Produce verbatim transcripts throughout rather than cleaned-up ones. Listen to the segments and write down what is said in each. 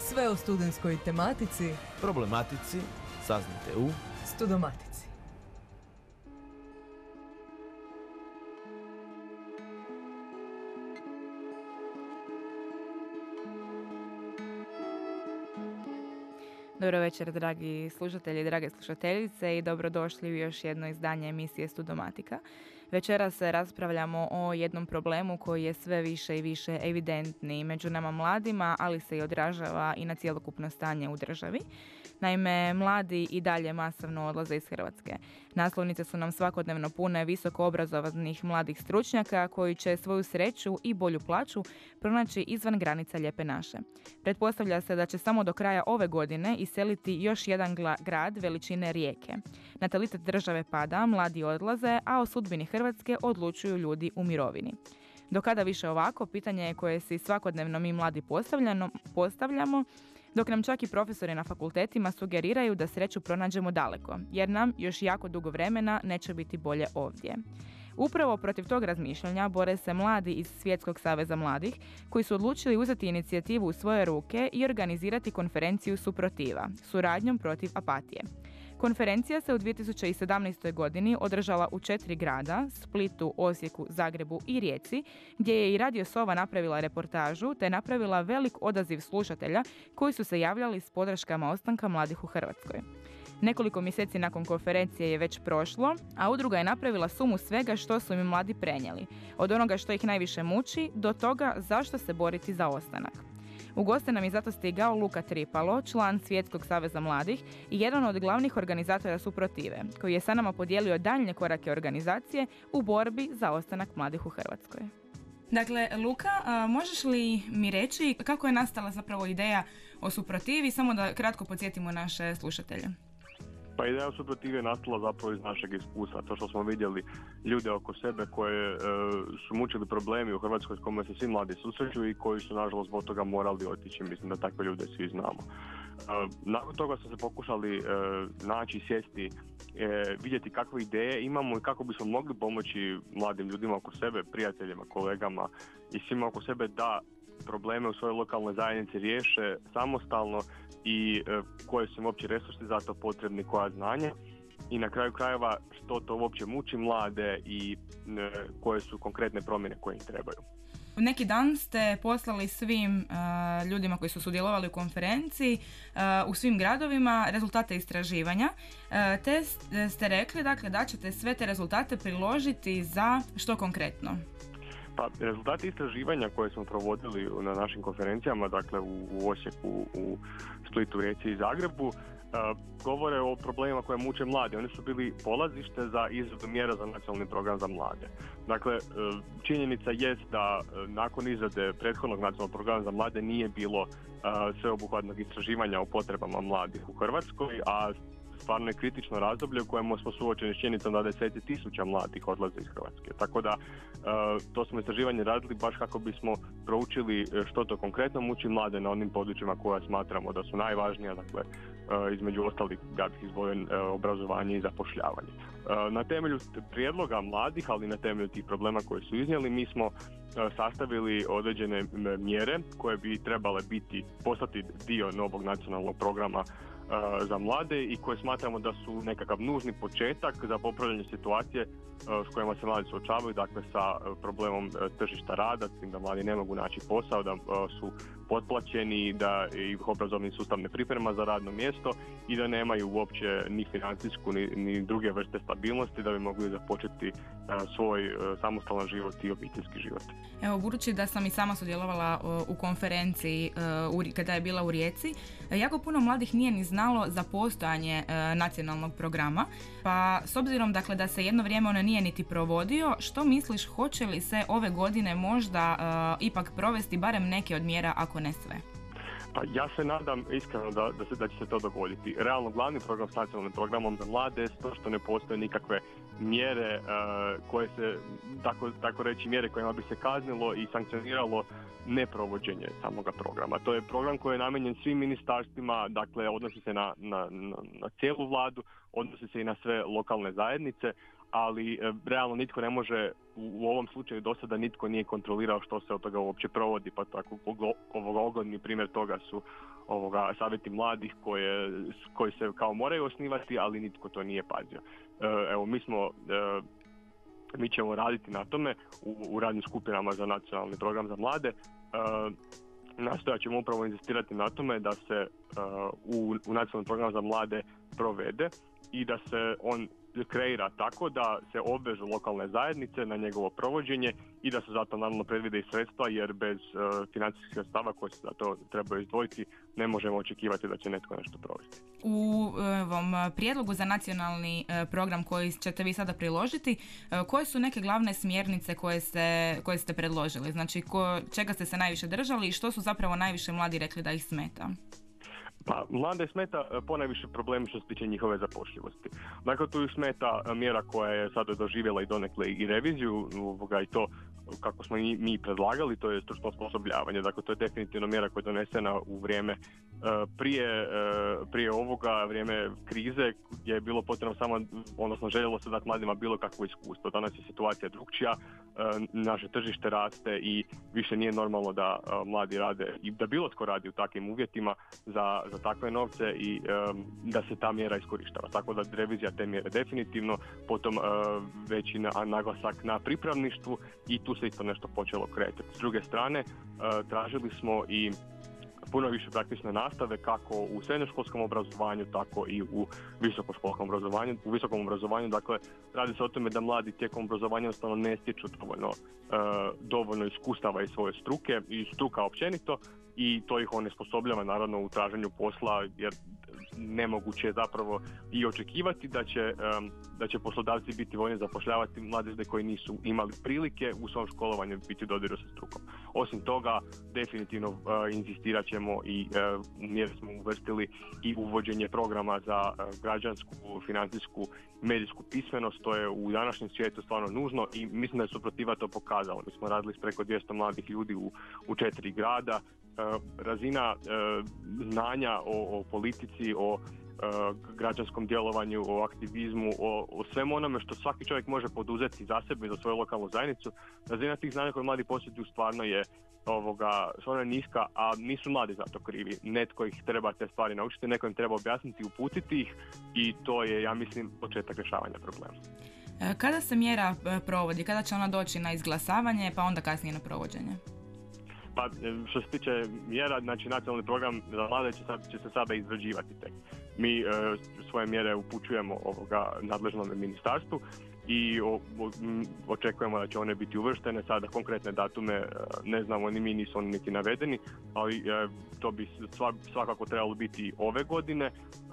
Sve o studentskoj tematici, problematici saznate u Studomatici. Dobro večer, dragi slušatelji, drage slušateljice, i dobrodošli u još jedno izdanje emisije Studomatika. Večeras se raspravljamo o jednom problemu koji je sve više i više evidentni među nama mladima, ali se i odražava i na cjelokupno stanje u državi. Naime, mladi i dalje masovno odlaze iz Hrvatske. Naslovnice su nam svakodnevno pune visoko obrazovanih mladih stručnjaka koji će svoju sreću i bolju plaću pronaći izvan granica Lijepe naše. Pretpostavlja se da će samo do kraja ove godine iseliti još jedan gla- grad veličine Rijeke. Natalitet države pada, mladi odlaze, a o sudbini Hrvatske odlučuju ljudi u mirovini. Do kada više ovako, pitanje je koje si svakodnevno mi mladi postavljamo, dok nam čak i profesori na fakultetima sugeriraju da sreću pronađemo daleko, jer nam još jako dugo vremena neće biti bolje ovdje. Upravo protiv tog razmišljanja bore se mladi iz Svjetskog saveza mladih, koji su odlučili uzeti inicijativu u svoje ruke i organizirati konferenciju Suprotiva, suradnjom protiv apatije. Konferencija se u dvije tisuće sedamnaestoj. godini održala u četiri grada, Splitu, Osijeku, Zagrebu i Rijeci, gdje je i Radio Sova napravila reportažu te napravila velik odaziv slušatelja koji su se javljali s podrškama ostanka mladih u Hrvatskoj. Nekoliko mjeseci nakon konferencije je već prošlo, a udruga je napravila sumu svega što su im mladi prenijeli, od onoga što ih najviše muči do toga zašto se boriti za ostanak. U goste nam je zato stigao Luka Tripalo, član Svjetskog saveza mladih i jedan od glavnih organizatora Suprotive, koji je sa nama podijelio daljnje korake organizacije u borbi za ostanak mladih u Hrvatskoj. Dakle, Luka, a, možeš li mi reći kako je nastala zapravo ideja o Suprotivi, samo da kratko podsjetimo naše slušatelje? Pa ideja Suprotive je nastala zapravo iz našeg iskustva, to što smo vidjeli ljude oko sebe koje e, su mučili problemi u Hrvatskoj s kojima se svi mladi susreću i koji su nažalost zbog toga morali otići. Mislim da takve ljude svi znamo. E, nakon toga smo se pokušali e, naći, sjesti, e, vidjeti kakve ideje imamo i kako bismo mogli pomoći mladim ljudima oko sebe, prijateljima, kolegama i svima oko sebe da probleme u svojoj lokalnoj zajednici riješe samostalno i e, koje su im uopće resursi za to potrebni, koja znanja i na kraju krajeva što to uopće muči mlade i e, koje su konkretne promjene koje im trebaju. Neki dan ste poslali svim uh, ljudima koji su sudjelovali u konferenciji uh, u svim gradovima rezultate istraživanja, uh, te ste rekli dakle, da ćete sve te rezultate priložiti za što konkretno? Pa, rezultati istraživanja koje smo provodili na našim konferencijama, dakle u, u Osijeku, u Splitu, Rijeci i Zagrebu, uh, govore o problemima koje muče mlade. Oni su bili polazište za izradu mjera za nacionalni program za mlade. Dakle, uh, činjenica jest da uh, nakon izrade prethodnog nacionalnog programa za mlade nije bilo uh, sveobuhvatnog istraživanja o potrebama mladih u Hrvatskoj, a stvarno je kritično razdoblje u kojemu smo suočeni s činjenicom da deseti tisuća mladih odlaze iz Hrvatske. Tako da to smo istraživanje radili baš kako bismo proučili što to konkretno muči mlade na onim područjima koja smatramo da su najvažnija, dakle između ostalih ja bih izdvojio obrazovanje i zapošljavanje. Na temelju prijedloga mladih, ali na temelju tih problema koje su iznijeli, mi smo sastavili određene mjere koje bi trebale biti postati dio novog nacionalnog programa za mlade i koje smatramo da su nekakav nužni početak za popravljanje situacije s kojima se mladi suočavaju, dakle sa problemom tržišta rada, s tim da mladi ne mogu naći posao, da su potplaćeni, da ih obrazovni sustav ne priprema za radno mjesto i da nemaju uopće ni financijsku ni, ni druge vrste stabilnosti da bi mogli započeti svoj samostalan život i obiteljski život. Evo, budući da sam i sama sudjelovala u konferenciji kada je bila u Rijeci, jako puno mladih nije ni znalo za postojanje nacionalnog programa, pa s obzirom dakle da se jedno vrijeme ono nije niti provodio, što misliš, hoće li se ove godine možda uh, ipak provesti barem neke od mjera, ako ne sve? Pa ja se nadam iskreno da, da, se, da će se to dogoditi. Realno glavni program s nacionalnim programom za mlade je to što ne postoje nikakve mjere uh, koje se, tako, tako reći, mjere kojima bi se kaznilo i sankcioniralo neprovođenje samoga programa. To je program koji je namijenjen svim ministarstvima, dakle odnosi se na, na, na, na cijelu vladu, odnosi se i na sve lokalne zajednice, ali e, realno nitko ne može, u, u ovom slučaju do sada nitko nije kontrolirao što se od toga uopće provodi, pa tako ovoga ogodni primjer toga su ovoga savjeti mladih koje, koji se kao moraju osnivati, ali nitko to nije pazio. E, evo, mi smo... E, mi ćemo raditi na tome u, u radnim skupinama za nacionalni program za mlade. E, nastojat ćemo upravo inzistirati na tome da se uh, u, u nacionalni program za mlade provede i da se on kreira tako da se obvežu lokalne zajednice na njegovo provođenje i da se zato naravno predvide i sredstva, jer bez uh, financijskih sredstava koje se za to trebaju izdvojiti ne možemo očekivati da će netko nešto provesti. U ovom prijedlogu za nacionalni program koji ćete vi sada priložiti, koje su neke glavne smjernice koje ste, koje ste predložili? Znači, ko, čega ste se najviše držali i što su zapravo najviše mladi rekli da ih smeta? Pa, mlade smeta ponajviše problemi što se tiče njihove zapošljivosti. Dakle, tu ih smeta mjera koja je sada doživjela i donekle i reviziju, ovoga, i to kako smo i mi predlagali, to je stručno osposobljavanje. Dakle, to je definitivno mjera koja je donesena u vrijeme uh, prije, uh, prije ovoga, vrijeme krize, gdje je bilo potrebno samo, odnosno željelo se dati mladima bilo kakvo iskustvo. Danas je situacija drukčija, uh, naše tržište raste i više nije normalno da uh, mladi rade i da bilo tko radi u takvim uvjetima za, za takve novce i um, da se ta mjera iskorištava. Tako da revizija te mjere definitivno, potom uh, veći na, naglasak na pripravništvu i tu se isto nešto počelo kretati. S druge strane, uh, tražili smo i puno više praktične nastave kako u srednjoškolskom obrazovanju, tako i u visokoškolskom obrazovanju. U visokom obrazovanju, dakle, radi se o tome da mladi tijekom obrazovanja jednostavno ne stječu dovoljno, uh, dovoljno iskustava iz svoje struke i struka općenito i to ih onesposobljava naravno u traženju posla, jer nemoguće je zapravo i očekivati da će, um, da će poslodavci biti voljni zapošljavati mlade ljude koji nisu imali prilike u svom školovanju biti u dodiru sa strukom. Osim toga, definitivno uh, inzistirat ćemo i uh, mjere smo uvrstili i uvođenje programa za uh, građansku, financijsku, medijsku pismenost. To je u današnjem svijetu stvarno nužno i mislim da je Suprotiva to pokazala. Mi smo radili s preko dvjesto mladih ljudi u, u četiri grada. Uh, razina uh, znanja o, o politici, o uh, građanskom djelovanju, o aktivizmu, o, o svemu onome što svaki čovjek može poduzeti za sebe i za svoju lokalnu zajednicu. Razina tih znanja koje mladi posjeduju stvarno je ovoga, stvarno je niska, a nisu mladi za to krivi. Netko ih treba te stvari naučiti, neko im treba objasniti, uputiti ih i to je, ja mislim, početak rješavanja problema. Kada se mjera provodi? Kada će ona doći na izglasavanje, pa onda kasnije na provođenje? Pa što se tiče mjera, znači nacionalni program za mlade će, sad, će se sada izrađivati tek. Mi e, svoje mjere upućujemo ovoga nadležnom ministarstvu i o, o, m, očekujemo da će one biti uvrštene. Sada konkretne datume e, ne znamo ni mi, nisu oni niti navedeni, ali e, to bi sva, svakako trebalo biti ove godine. E,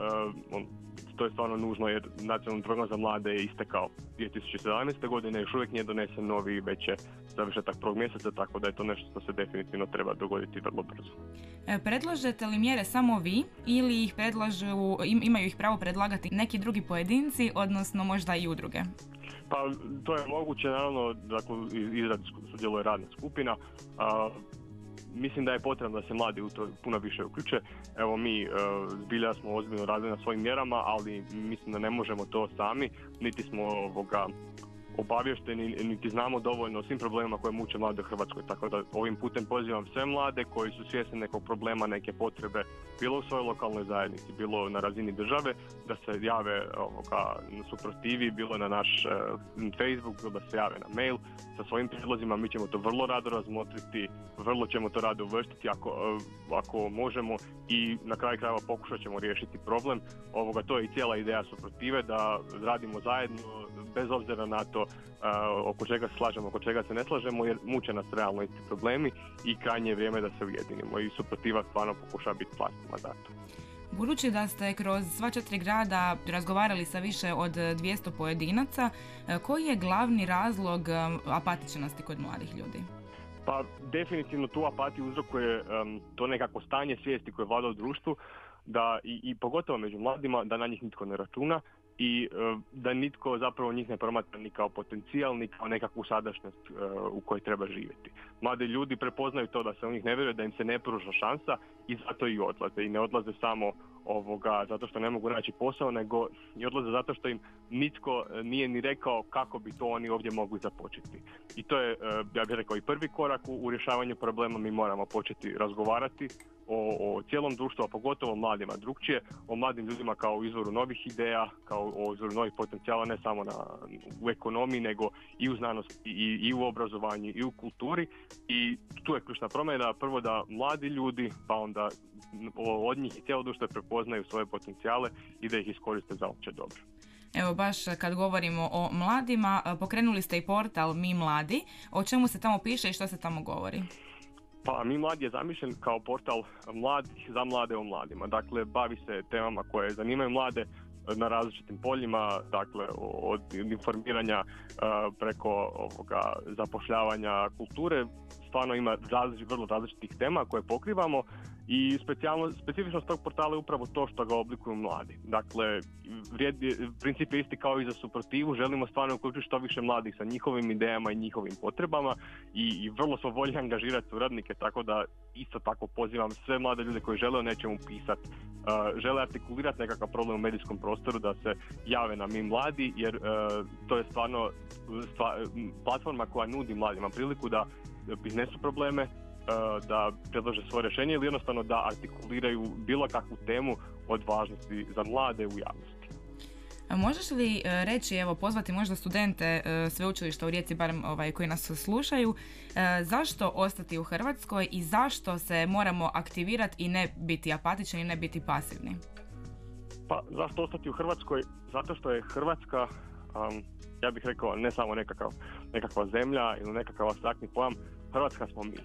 on, to je stvarno nužno jer nacionalni program za mlade je istekao dvije tisuće sedamnaeste. godine, još uvijek nije donesen novi, već je završetak prvog mjeseca, tako da je to nešto što se definitivno treba dogoditi vrlo brzo. E, predlažete li mjere samo vi ili ih predlažu, imaju ih pravo predlagati neki drugi pojedinci, odnosno možda i udruge? Pa to je moguće, naravno, dakle, izradi sudjeluje radna skupina. A, mislim da je potrebno da se mladi u to puno više uključe. Evo mi uh, zbilja smo ozbiljno radili na svojim mjerama, ali mislim da ne možemo to sami, niti smo ovoga obavješteni, niti znamo dovoljno o svim problemima koje muče mlade u Hrvatskoj. Tako da ovim putem pozivam sve mlade koji su svjesni nekog problema, neke potrebe, bilo u svojoj lokalnoj zajednici, bilo na razini države, da se jave ovoga, na Suprotivi, bilo na naš uh, Facebook, bilo da se jave na mail sa svojim prijedlozima. Mi ćemo to vrlo rado razmotriti, vrlo ćemo to rado uvrstiti ako, uh, ako možemo i na kraju krajeva pokušat ćemo riješiti problem. Ovoga, to je i cijela ideja Suprotive, da radimo zajedno, bez obzira na to uh, oko čega se slažemo, oko čega se ne slažemo, jer muče nas realno isti problemi i krajnje je vrijeme da se ujedinimo i Suprotiva stvarno pokuša biti plastima za to. Budući da ste kroz sva četiri grada razgovarali sa više od dvjesto pojedinaca, koji je glavni razlog apatičnosti kod mladih ljudi? Pa definitivno tu apatiju uzrokuje um, to nekako stanje svijesti koje vlada u društvu, da i, i pogotovo među mladima, da na njih nitko ne računa i da nitko zapravo njih ne promatra ni kao potencijal, ni kao nekakvu sadašnjost u kojoj treba živjeti. Mladi ljudi prepoznaju to da se u njih ne vjeruje, da im se ne pruža šansa i zato i odlaze. I ne odlaze samo ovoga zato što ne mogu naći posao, nego i odlaze zato što im nitko nije ni rekao kako bi to oni ovdje mogli započeti. I to je, ja bih rekao, i prvi korak u, u rješavanju problema. Mi moramo početi razgovarati o, o cijelom društvu, a pogotovo o mladima drugčije, o mladim ljudima kao u izvoru novih ideja, kao o izvoru novih potencijala, ne samo na, u ekonomiji, nego i u znanosti, i, i u obrazovanju, i u kulturi. I tu je ključna promjena, prvo da mladi ljudi, pa onda od njih i cijelo društvo prepoznaju svoje potencijale i da ih iskoriste za opće dobro. Evo, baš kad govorimo o mladima, pokrenuli ste i portal Mi mladi. O čemu se tamo piše i što se tamo govori? Pa Mi mladi je zamišljen kao portal mladih za mlade o mladima. Dakle, bavi se temama koje zanimaju mlade na različitim poljima, dakle od informiranja preko ovoga zapošljavanja, kulture. Stvarno ima različit, vrlo različitih tema koje pokrivamo i specijalno, specifičnost tog portala je upravo to što ga oblikuju mladi. Dakle, vrijedi, princip je isti kao i za suprotivu, želimo stvarno uključiti što više mladih sa njihovim idejama i njihovim potrebama i, i vrlo smo voljni angažirati suradnike, tako da isto tako pozivam sve mlade ljude koji žele o nečemu pisati, uh, žele artikulirati nekakav problem u medijskom prostoru, da se jave na Mi mladi, jer uh, to je stvarno stva, platforma koja nudi mladima priliku da iznesu probleme, da predlože svoje rješenje ili jednostavno da artikuliraju bilo kakvu temu od važnosti za mlade u javnosti. A možeš li reći, evo, pozvati možda studente sveučilišta u Rijeci, barem ovaj, koji nas slušaju, zašto ostati u Hrvatskoj i zašto se moramo aktivirati i ne biti apatični i ne biti pasivni? Pa zašto ostati u Hrvatskoj? Zato što je Hrvatska, um, ja bih rekao, ne samo nekakav, nekakva zemlja ili nekakav apstraktni pojam, Hrvatska smo mi.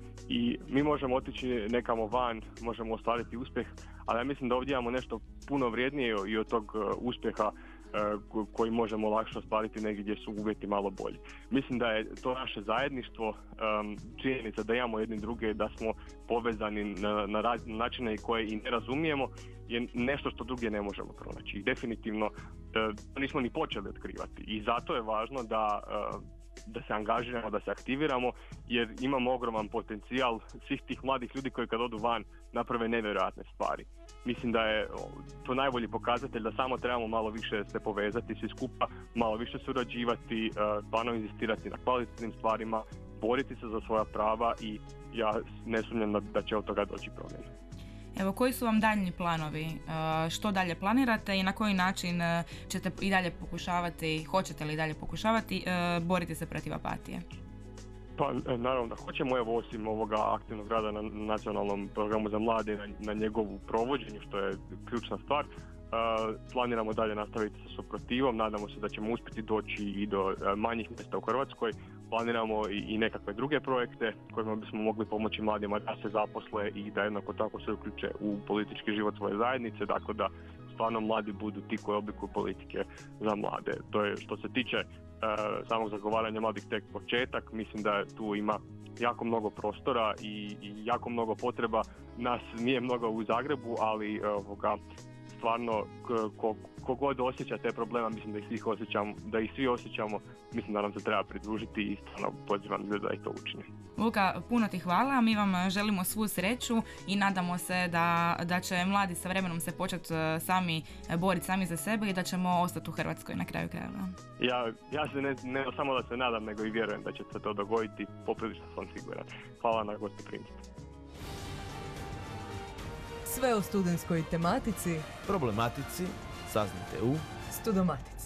I mi možemo otići nekamo van, možemo ostvariti uspjeh, ali ja mislim da ovdje imamo nešto puno vrijednije i od tog uspjeha koji možemo lakše ostvariti negdje gdje su uvjeti malo bolji. Mislim da je to naše zajedništvo, činjenica da imamo jedni druge, da smo povezani na, na načine koje i ne razumijemo, je nešto što drugdje ne možemo pronaći. I definitivno nismo ni počeli otkrivati. I zato je važno da da se angažiramo, da se aktiviramo, jer imamo ogroman potencijal svih tih mladih ljudi koji kad odu van naprave nevjerojatne stvari. Mislim da je to najbolji pokazatelj da samo trebamo malo više se povezati svi skupa, malo više surađivati, stvarno inzistirati na kvalitetnim stvarima, boriti se za svoja prava i ja ne sumnjam da će od toga doći promjena. Evo, koji su vam daljnji planovi? Što dalje planirate i na koji način ćete i dalje pokušavati, hoćete li dalje pokušavati boriti se protiv apatije? Pa naravno da hoćemo, evo, osim ovoga aktivnog rada na nacionalnom programu za mlade, na, na njegovu provođenju, što je ključna stvar. Uh, planiramo dalje nastaviti sa suprotivom, nadamo se da ćemo uspjeti doći i do uh, manjih mjesta u Hrvatskoj. Planiramo i, i nekakve druge projekte kojima bismo mogli pomoći mladima da se zaposle i da jednako tako se uključe u politički život svoje zajednice, dakle da stvarno mladi budu ti koji oblikuju politike za mlade. To je što se tiče uh, samog zagovaranja mladih tek početak, mislim da tu ima jako mnogo prostora i, i jako mnogo potreba. Nas nije mnogo u Zagrebu, ali ovoga, stvarno ko, ko god osjeća te problema, mislim da ih svi osjećamo, da ih svi osjećamo, mislim da nam se treba pridružiti i stvarno pozivam ljude da ih to učine. Luka, puno ti hvala, mi vam želimo svu sreću i nadamo se da, da će mladi sa vremenom se početi sami boriti sami za sebe i da ćemo ostati u Hrvatskoj na kraju krajeva. Ja, ja se ne, ne samo da se nadam, nego i vjerujem da će se to dogoditi, poprilično sam siguran. Hvala na gostoprimstvu. Sve o studentskoj tematici, problematici saznajte u Studomatici.